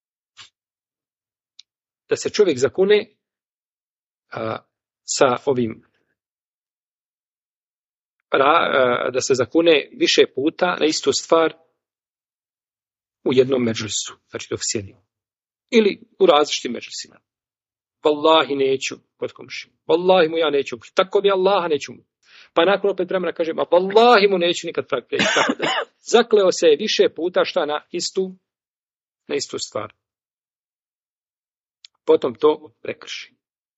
da se čovjek zakune sa ovim, da se zakune više puta na istu stvar u jednom međlisu, znači dok sjedi. Ili u različitim međlisima. Wallahi neću kod komšije. Wallahi mu ja neću. Tako mi Allaha neću mu. Pa nakon opet vremena kaže, ma wallahi mu neću nikad pravi. Zakleo se je više puta šta na istu stvar. Potom to prekrši.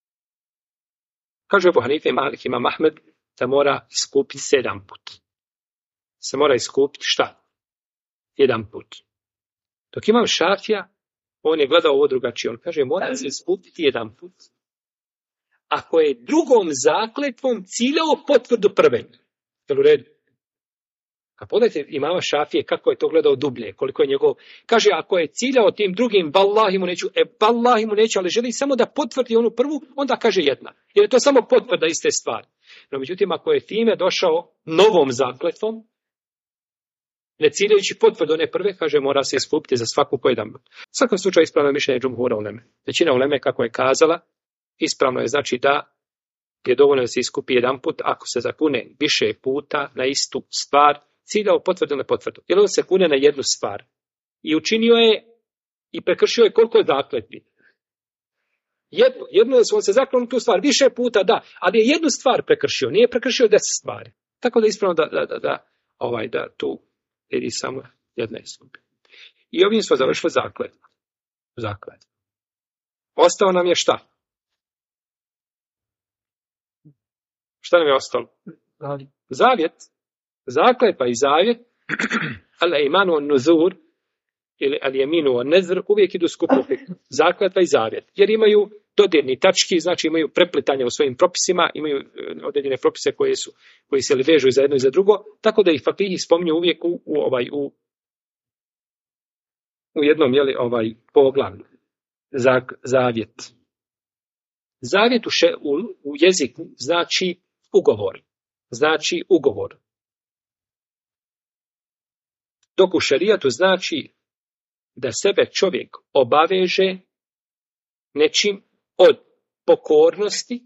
Kaže Ebu Hanife, Malik, Imam Ahmed, da mora iskupiti 7 put. Se mora iskupiti šta? 1 put. Dok Imam Šafija, on je gledao ovo drugačije. On kaže, mora se iskupiti 1 put. Ako je drugom zakletvom ciljao potvrdu prve. Jel u redu? A pogledajte imama Šafije kako je to gledao dublje, koliko je njegov. Kaže, ako je ciljao tim drugim, vallahi mu neću, ali želi samo da potvrdi onu prvu, onda kaže jedna. Jer je to samo potvrda iste stvari. No, međutim, ako je time došao novom zakletvom, ne ciljajući potvrdu one prve, kaže, mora se iskupiti za svaku po jedan. U svakom slučaju ispravno je mišljenje džumhura uleme. Većina uleme, kako je kazala, ispravno je znači da je dovoljno da se iskupi 1 put, ako se zakune više puta na istu stvar, ciljao potvrdu ili potvrdu. Jer on se kune na jednu stvar. I učinio je i prekršio je koliko je zakletvi. Jedno je on se zaklon tu stvar više puta, da, ali je jednu stvar prekršio, nije prekršio 10 stvari. Tako da je ispravno da tu vidi samo jedna iskupi. I ovim smo završili zaklet. Ostao nam je šta? Šta nam je ostalo? Zavjet. Zakletva i zavjet, al-imanu an-nuzur ili al-yaminu an-nazr uvijek idu skupo. Zakletva i zavjet. Jer imaju dodirni tački, znači imaju preplitanje u svojim propisima, imaju određene propise koji se vežu za jedno i za drugo, tako da ih fakihi spominju uvijek u jednom poglavlju. Zavjet. Zavjet u jeziku znači ugovor. Dok u šerijatu znači da sebe čovjek obaveže nečim od pokornosti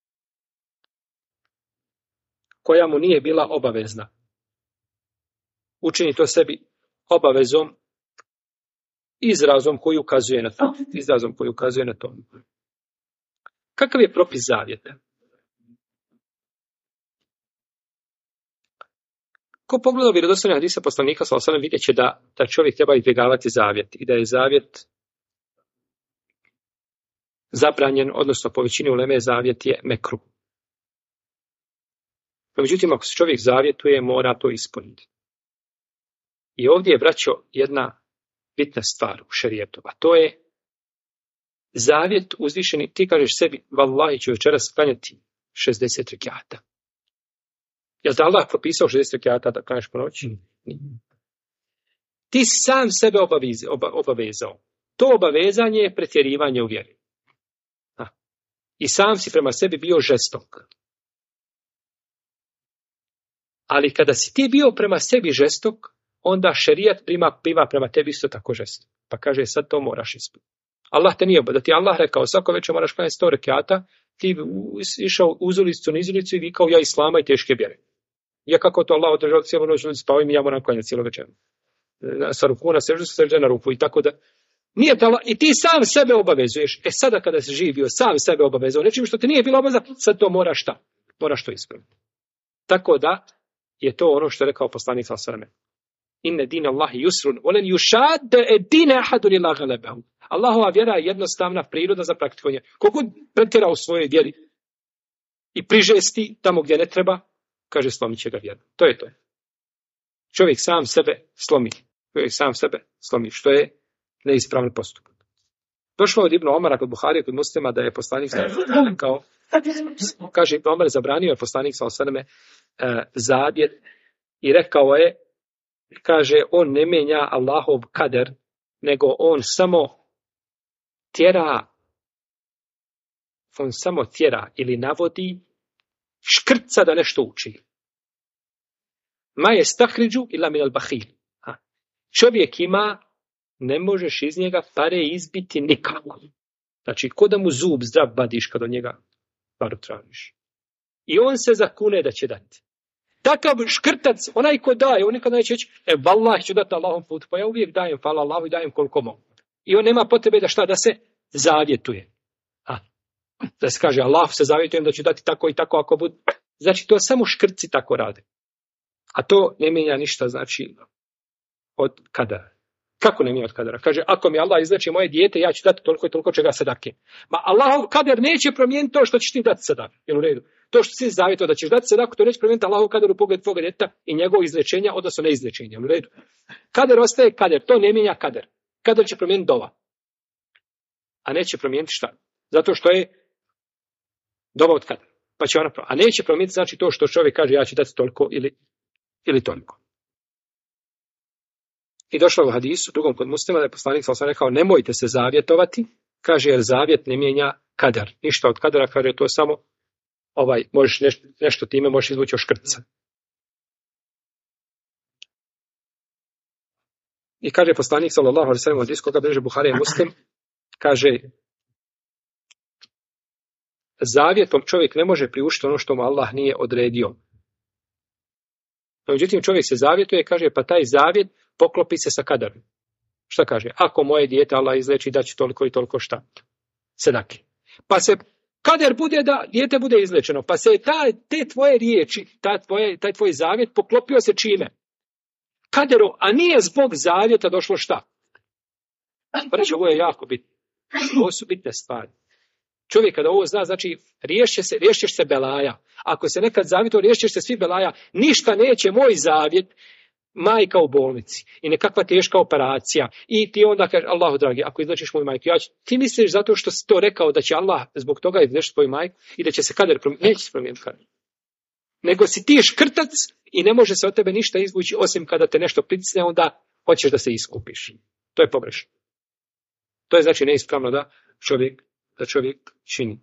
koja mu nije bila obavezna. Učini to sebi obavezom izrazom koji ukazuje na to. Kakav je propis zavjeta? Ko pogleda vjerodostojne hadise poslanika sallallahu alejhi ve sellem vidjet će da čovjek treba izbjegavati zavjet i da je zavjet zabranjen, odnosno po većini uleme zavjet je mekruh. Međutim, ako se čovjek zavjetuje, mora to ispuniti. I ovdje je, braćo, jedna bitna stvar u šerijetu, a to je zavjet uzvišeni. Ti kažeš sebi, vallahi ću večeras klanjati 60 rekata. Jel da Allah propisao 60 rekata da klanjaš po noći? Ti sam sebe obavezao. To obavezanje je pretjerivanje u vjeri. I sam si prema sebi bio žestok. Ali kada si ti bio prema sebi žestok, onda šerijat biva prema tebi isto tako žestok. Pa kaže, sad to moraš ispuniti. Allah te nije, da ti Allah rekao, svako večer moraš klanjati 100 rekata, ti išao uz ulicu, niz ulicu i vikao, ja islama i teške vjere. Ja kako to Allah održao cijelu noć, ljudi spavaju i ja moram klanjati cijelo večer. Sa ruku na seždu, sežde na ruku i tako da. Nije to Allah, i ti sam sebe obavezuješ. Sada kada si živio, sam sebe obavezao nečim što ti nije bilo obaveza, sad to moraš šta? Moraš to ispraviti. Tako da je to ono što je rekao poslanik sallallahu alejhi ve sellem. Inne din Allahi yusrun, volen yushadde dine ahadun illa galebehu. Allahova vjera je jednostavna priroda za praktikovanje. Kogod pretjera u svojoj vjeri i prižesti tamo gdje ne treba, kaže, slomit će ga vjeru. To je to. Čovjek sam sebe slomi, što je neispravni postupak. Došlo od Ibn Omara kod Buharije, kod Muslima, da je poslanik rekao, Kaže, Omer zabranio je poslanik sa osaname zavjet i rekao je, kaže, on ne mijenja Allahov kader, nego on samo tjera ili navodi škrca da nešto uči. Ma je stahriđu ila min al-bahil. Čovjek ima, ne možeš iz njega pare izbiti nikako. Znači, ko da mu zub zdrav vadiš kad od njega paru tražiš. I on se zakune da će dati. Takav škrtac, onaj ko daje, on nikad neće reći, vallah ću dati Allahom putu, pa ja uvijek dajem, hvala Allahu i dajem koliko mogu. I on nema potrebe da se zavjetuje. Da se kaže, Allah se zavjetujem da ću dati tako i tako ako bude. Znači, to samo škrci tako rade. A to ne mijenja ništa, znači, od kadara. Kako ne mijenja od kadara? Kaže, ako mi Allah izleči moje dijete, ja ću dati toliko i toliko čega sadake. Ma Allahov kader neće promijeniti to što ćeš ti dati sadaku. Jel u redu? To što si zavjetio da ćeš dati sadaku, to neće promijeniti Allahov kader u pogledu tvoga djeteta i njegovog izlečenja, odnosno neizlečenja. Jel u redu? Kader ostaje kader, to ne mijenja kader. Kader će promijeniti dova. A neće promijeniti šta? Zato što je dova od kadera. Pa će ona a neće promijeniti znači to što čovjek kaže ja ću dati toliko ili toliko. I došlo u hadisu, drugom kod Muslima, da je poslanik sam rekao, nemojte se zavjetovati, kaže, jer zavjet ne mijenja kadar. Ništa od kadara, kaže, to je samo, možeš nešto time, možeš izvući od škrtica. I kaže poslanik, sallallahu alejhi ve sellem, od koga bliže Buhari i Muslim, kaže, zavjetom čovjek ne može priuštiti ono što mu Allah nije odredio. Međutim, čovjek se zavjetuje, kaže, pa taj zavjet poklopi se sa kadarom. Šta kaže? Ako moje dijete Allah izleči, daći toliko i toliko šta? Sedake. Pa se kader bude da dijete bude izlečeno, pa se te tvoje riječi, taj tvoj zavjet poklopio se čime? Kaderu, a nije zbog zavjeta došlo šta? Pa reći, ovo je jako bitno. Ovo su bitne stvari. Čovjek kada ovo zna, znači riješćeš se belaja. Ako se nekad zavjetuje, riješćeš se svi belaja. Ništa neće moj zavjet, majka u bolnici i nekakva teška operacija. I ti onda kažeš, Allahu dragi, ako izlečiš moju majku, ti misliš zato što si to rekao da će Allah zbog toga izlečiti tvoju majku i da će se kader promijeniti. Neće se promijeniti kader. Nego si ti škrtac i ne može se od tebe ništa izvući osim kada te nešto pritisne, onda hoćeš da se iskupiš. To je pogrešno. To je znači neispravno da čovjek čini.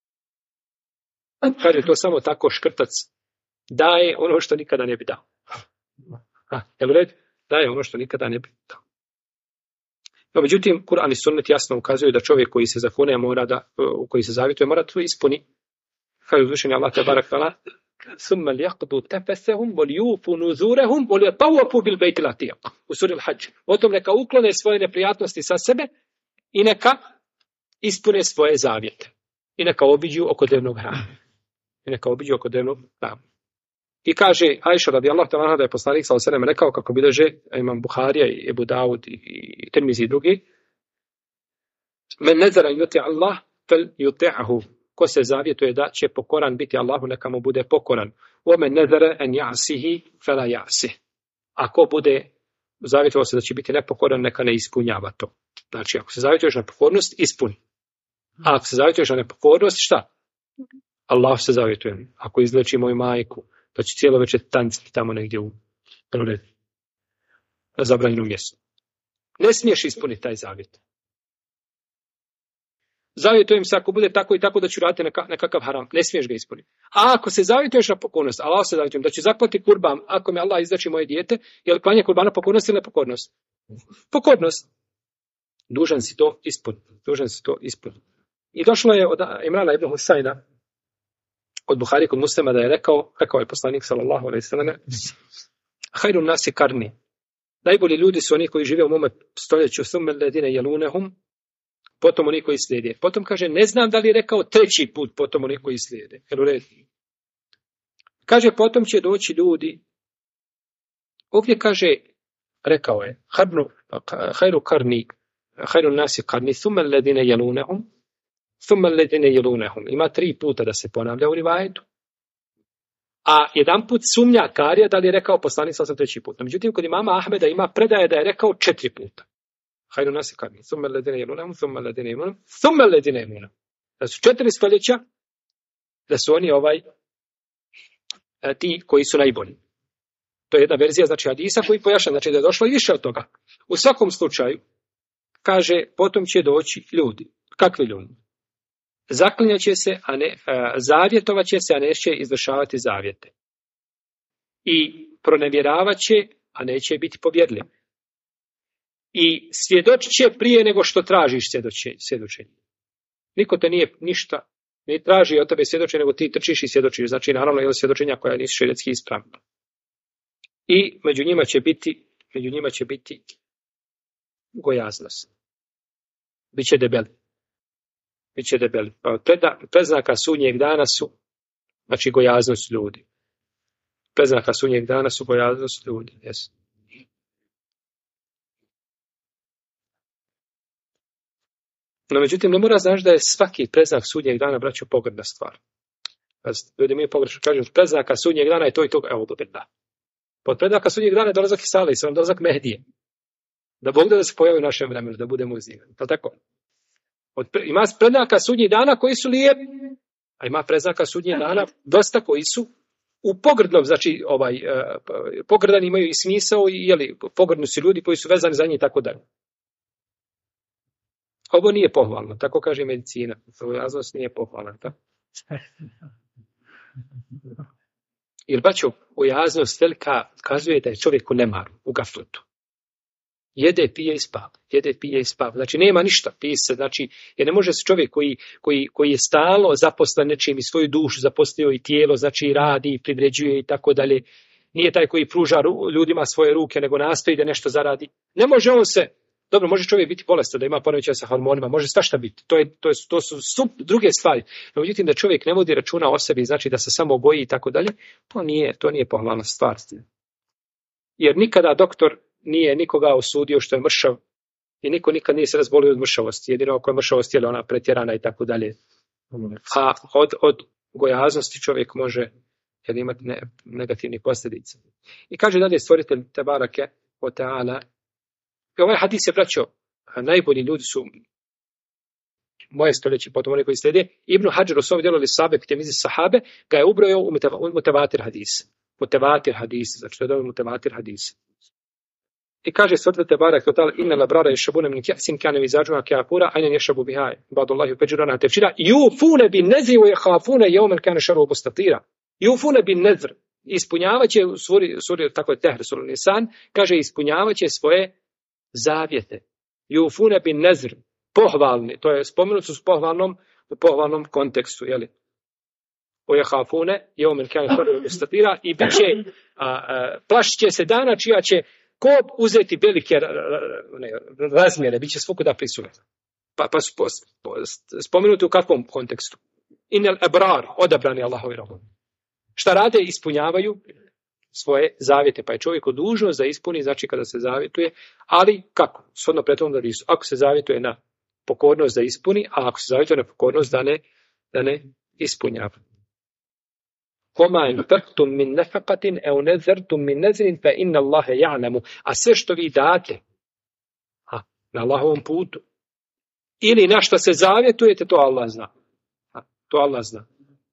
Kaže, to samo tako škrtac daje ono što nikada ne bi dao. Jel u redu? Daje ono što nikada ne bi dao. No, međutim, Kur'an i Sunnet jasno ukazuju da čovjek koji se zakune koji se zavjetuje mora to ispuni. Kaže uzvišeni Allah tebarak ta'ala, summa liyaqdu tafasahum wal yufu nuzurahum wal yatawafu bil baytil atiq. U suri Al-Hadž. Potom neka uklone svoje neprijatnosti sa sebe i neka ispune svoje zavjete. I neka obiđu oko drevnog hrama. I kaže Ajša radijallahu ta'ala da je poslanik sallallahu alejhi ve sellem rekao, kako bilježe imam Buharija i Ebu Davud i Tirmizi i drugi, men nazara yuti Allah fal yuti'ahu. Ko se zavjetuje da će pokoran biti Allahu, neka mu bude pokoran. Wa men nazara an ya'sihi fala ya'sih. Ako bude zavjetovao se da će biti nepokoran, neka ne ispunjava to. Znači, ako se zavjetuješ na pokornost, ispuni. A ako se zavjetuješ na nepokornost, šta? Allah se zavjetuje. Ako izleči moju majku, pa će cijelo večer tanciti tamo negdje u zabranjenom mjestu. Ne smiješ ispuniti taj zavjet. Zavjetujem se ako bude tako i tako da ću raditi nekakav haram. Ne smiješ ga ispuniti. A ako se zavjetuješ na pokornost, Allah se zavjetujem da ću zaklati kurban, ako mi Allah izleči moje dijete, je li klanje kurbana pokornost ili nepokornost? Pokornost. Dužan si to ispuniti. I došlo je od Imrana ibn Husajna, od Buhari kod Muslima, da je rekao je poslanik sallallahu alejhi ve sellem, hayrun nasi karni. Najbolji ljudi su oni koji žive u mome stoljeću, thumma alladine yalunhum, potom oni koji slijede. Potom kaže, ne znam da li je rekao treći put, potom oni koji slijede. Jel u redu? Kaže, potom će doći ljudi. Ovdje kaže, rekao je, hayru karni, hayrun nasi karni, thumma alladine yalunhum, thumma alladine yalunhum. Ima 3 puta da se ponavlja u rivajetu. A jedan put sumnja karija da li je rekao poslanik sallallahu alejhi ve sellem 3 puta. Međutim, kod imama Ahmeda ima predaje da je rekao 4 puta. Hayrun nasi karni, thumma alladine yalunhum, thumma alladine yalunhum, thumma alladine yalunhum. Da su 4 stoljeća da su oni ti koji su najbolji. To je jedna verzija, znači hadisa koji pojašnjava, znači da je došlo i više od toga. U svakom slučaju, kaže, potom će doći ljudi. Kakvi ljudi? Zaklinjat će se, zavjetovat će se, a neće izvršavati zavjete. I pronevjeravat će, a neće biti povjerljiv. I svjedočit će prije nego što tražiš svjedočenje. Niko te nije ništa, ne traži od tebe svjedočenje, nego ti trčiš i svjedočiš. Znači, naravno, je svjedočenja koja nisu šerijetski ispravna. I među njima će biti gojaznost. Biće debeli. Pa preznaka sudnjeg dana su, znači, gojaznost ljudi. Preznaka sudnjeg dana su gojaznost ljudi. Yes. No, međutim, ne mora znaš da je svaki preznak sudnjeg dana, braćo, pogrdna stvar. Ljudi mi pogrešno kažu, preznaka sudnjeg dana je to i to, evo, da. Pod predznaka sudnjeg dana je dolazak Isa alejhi selam, dolazak Mehdije. Da Bog da se pojavi u našem vremenu, da budemo uzdigani. Pa tako. Ima predznaka sudnjih dana koji su lijepi, a ima predznaka sudnjih dana dosta koji su u pogrdnom, znači pogrdani imaju i smisao i pogrdni su ljudi koji su vezani za njih i tako dalje. Ovo nije pohvalno, tako kaže medicina. Gojaznost nije pohvalna. Tako? Jer bačo, gojaznost velika kazuje da je čovjek u nemaru, u gafletu. Jede, pije i spava. Znači, nema ništa pisa. Znači, jer ne može se čovjek koji je stalno zaposlen nečim i svoju dušu zaposlio i tijelo, znači radi, privređuje i tako dalje. Nije taj koji pruža ljudima svoje ruke, nego nastoji da nešto zaradi. Ne može on se. Dobro, može čovjek biti bolestan, da ima poremećaj sa hormonima, može svašta biti. To su druge stvari. No, međutim, da čovjek ne vodi računa o sebi, znači da se samo boji i tako dalje, to nije pohvalna stvar. Jer nikada doktor nije nikoga osudio što je mršav i niko nikad nije se razbolio od mršavosti. Jedino ako je mršavost je ona pretjerana i tako dalje. A od gojaznosti čovjek može imati negativnih posljedica. I kaže dalje stvoritelj Tebarake o Teala, ovaj hadis je braćo, najbolji ljudi su moje stoljeće, potom oni koji slijede. Ibn Hadžar u svom djelu Sahabe, Temizi Sahabe, ga je ubrojao u mutevatir hadis. Mutevatir hadis, znači to je dobro mutevatir hadis. I kaže stvoritelj Tebarake o Teala, inna labrara yashrabuna min ka'sin kana mizajuha kafura, aynan yashrabu biha ibadullah yufajjiruna tafjira yufuna bin nazri wa yakhafuna yawman kana sharruhu mustatira. Yufuna bin nazr, ispunjavaće u suri tako je Tehr sura Nisan, kaže ispunjavaće svoje zavjete. Yufuna bin nazr, pohvalni, to je spomenuto u pohvalnom kontekstu, je li? Yakhafuna yawman kana sharruhu mustatira i biće plašit će se dana čija će kop uzeti velike razmjere, bit će svukuda prisutan. Pa spomenuti u kakvom kontekstu? Inel ebrar, odabrani Allahovi robovi. Šta rade? Ispunjavaju svoje zavjete, pa je čovjeku dužnost da ispuni, znači kada se zavjetuje, ali kako? Shodno prethodnom hadisu. Ako se zavjetuje na pokornost da ispuni, a ako se zavjetuje na pokornost da ne ispunjava. Koma infaktum min nafaqatin aw nazartum min nazrin fa inna Allaha ya'lamu. A sve što vi date na Allahovom putu ili na što se zavjetujete, to Allah zna. To Allah zna.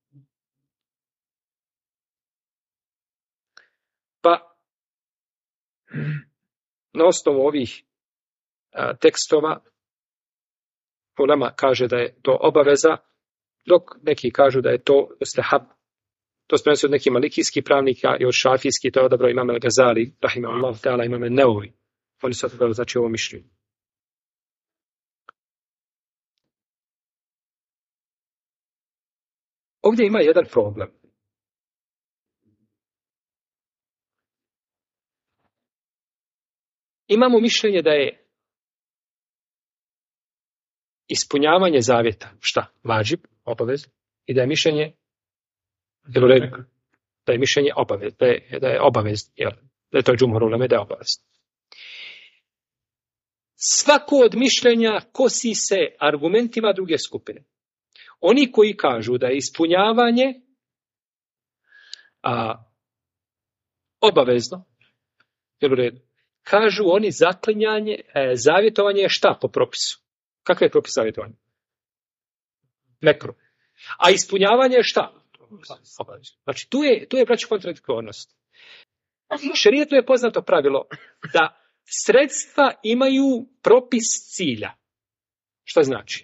Pa na osnovu ovih tekstova ulema kaže da je to obaveza, dok neki kažu da je to mustahab. To se prenosi od nekih malikijskih pravnika i od šafijskih, to je odabrao imam El-Gazali, rahimahullah ta'ala, imam El-Neovi. Oni su odabrali, znači, ovo mišljenje. Ovdje ima jedan problem. Imamo mišljenje da je ispunjavanje zavjeta, šta? Vađib, obavez, i da je mišljenje da je mišljenje obavez, da je obavez, da je to džumhur uleme, da je obavez. Svako od mišljenja kosi se argumentima druge skupine. Oni koji kažu da je ispunjavanje obavezno, kažu oni zaklinjanje, zavjetovanje je šta po propisu? Kakav je propis zavjetovanja? Mekruh. A ispunjavanje je šta? Znači, tu je braćo kontradiktornost. U šerijetu je poznato pravilo da sredstva imaju propis cilja. Šta znači?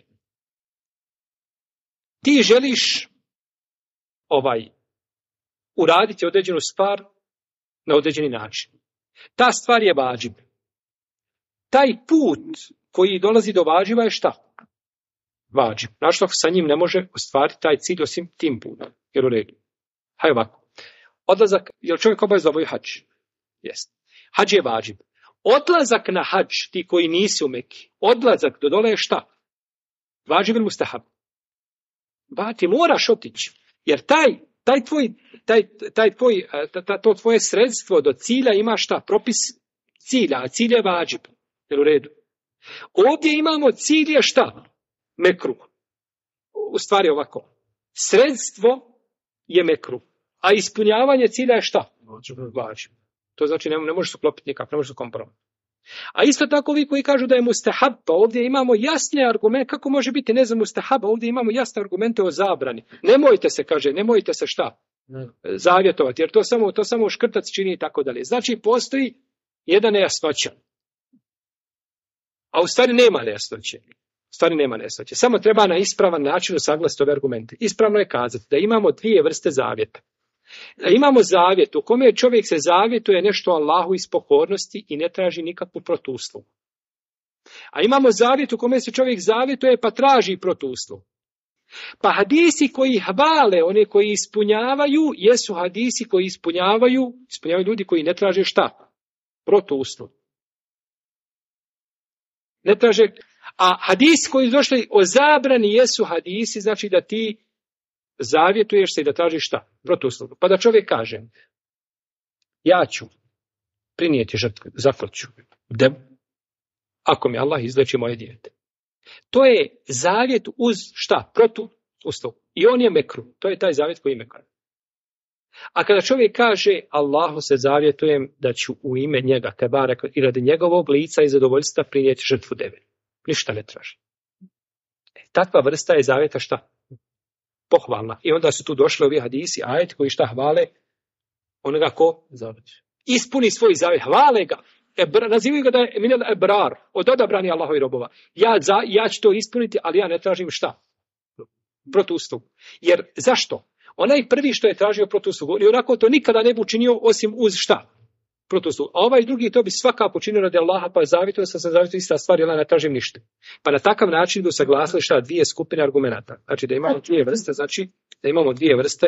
Ti želiš uraditi određenu stvar na određeni način. Ta stvar je vađib. Taj put koji dolazi do vađiva je šta? Vađib. Našto sa njim ne može ostvariti taj cilj osim tim putem. Jer u redu. Hajde ovako. Odlazak, jel čovjek obavezno obavio hadž? Jest. Hadž je vađib. Odlazak na hadž, ti koji nisi u Meki, odlazak do dole je šta? Vađib ili mustahab? Ti moraš otići. Jer to tvoje sredstvo do cilja ima šta? Propis cilja, a cilj je vađib. Jel u redu? Ovdje imamo cilj je šta? Mekruh. U stvari ovako. Sredstvo je mekruh. A ispunjavanje cilja je šta? Vađib. To znači ne može se uklopiti nikak, ne može se kompromis. A isto tako vi koji kažu da je mustahab, pa ovdje imamo jasne argumente, kako može biti ne za mustahab, ovdje imamo jasne argumente o zabrani. Nemojte se šta? Zavjetovati, jer to samo škrtac čini i tako dalje. Znači postoji jedna nejasnoća. A u stvari nema nejasnoće. Samo treba na ispravan način usaglasiti ove argumente. Ispravno je kazati da imamo dvije vrste zavjeta. Imamo zavjet u kome čovjek se zavjetuje nešto Allahu iz pokornosti i ne traži nikakvu protuslugu. A imamo zavjet u kome se čovjek zavjetuje pa traži protuslugu. Pa hadisi koji hvale, one koji ispunjavaju, jesu hadisi koji ispunjavaju ljudi koji ne traže šta? Protuslugu. Ne traže. A hadisi koji došli o zabrani jesu hadisi, znači da ti zavjetuješ se i da tražiš šta? Protuslugu. Pa da čovjek kaže, ja ću prinijeti zakletvu devu, ako mi Allah izleči moje dijete. To je zavjet uz šta? Protuslugu. I on je mekruh. To je taj zavjet koji je mekruh. A kada čovjek kaže, Allahu se zavjetujem da ću u ime njega, te barek, i radi njegovog lica i zadovoljstva prinijeti žrtvu deve. Ništa ne traži. Takva vrsta je zavjeta šta? Pohvalna. I onda su tu došli ovi hadisi, ajeti koji šta hvale onoga ko ispuni svoj zavjet. Hvale ga. Nazivaju ga da je minel ebrar, od odabrani Allahovi robova. Ja ću to ispuniti, ali ja ne tražim šta? Protuslugu. Jer zašto? Onaj prvi što je tražio protuslugu, i onako to nikada ne bi učinio osim uz šta? Protuslugu. A ovaj drugi to bi svakako učinio radi Allaha, pa zavjetuje se ista stvar, ja ne tražim ništa. Pa na takav način bi usaglasili šta? Dvije skupine argumenata. Znači da imamo dvije vrste,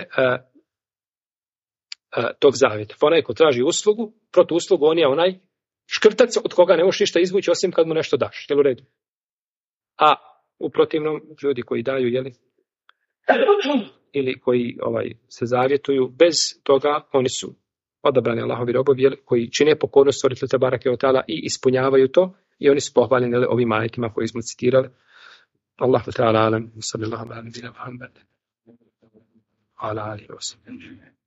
tog zavjeta. Pa onaj ko traži uslugu, protuslugu, on je onaj škrtac od koga ne možeš ništa izvući osim kad mu nešto daš. Jel u redu? A u protivnom, ljudi koji daju, ili koji se zavjetuju, bez toga oni su odabrani Allahovi robovi koji čine pokornost stvoritelju te barake ve taala i ispunjavaju to, i oni su pohvaljeni ovim ajetima koji smo citirali. Allahu ta'ala alam, sallallahu alejhi ve sellem, ala alihi wa sallam.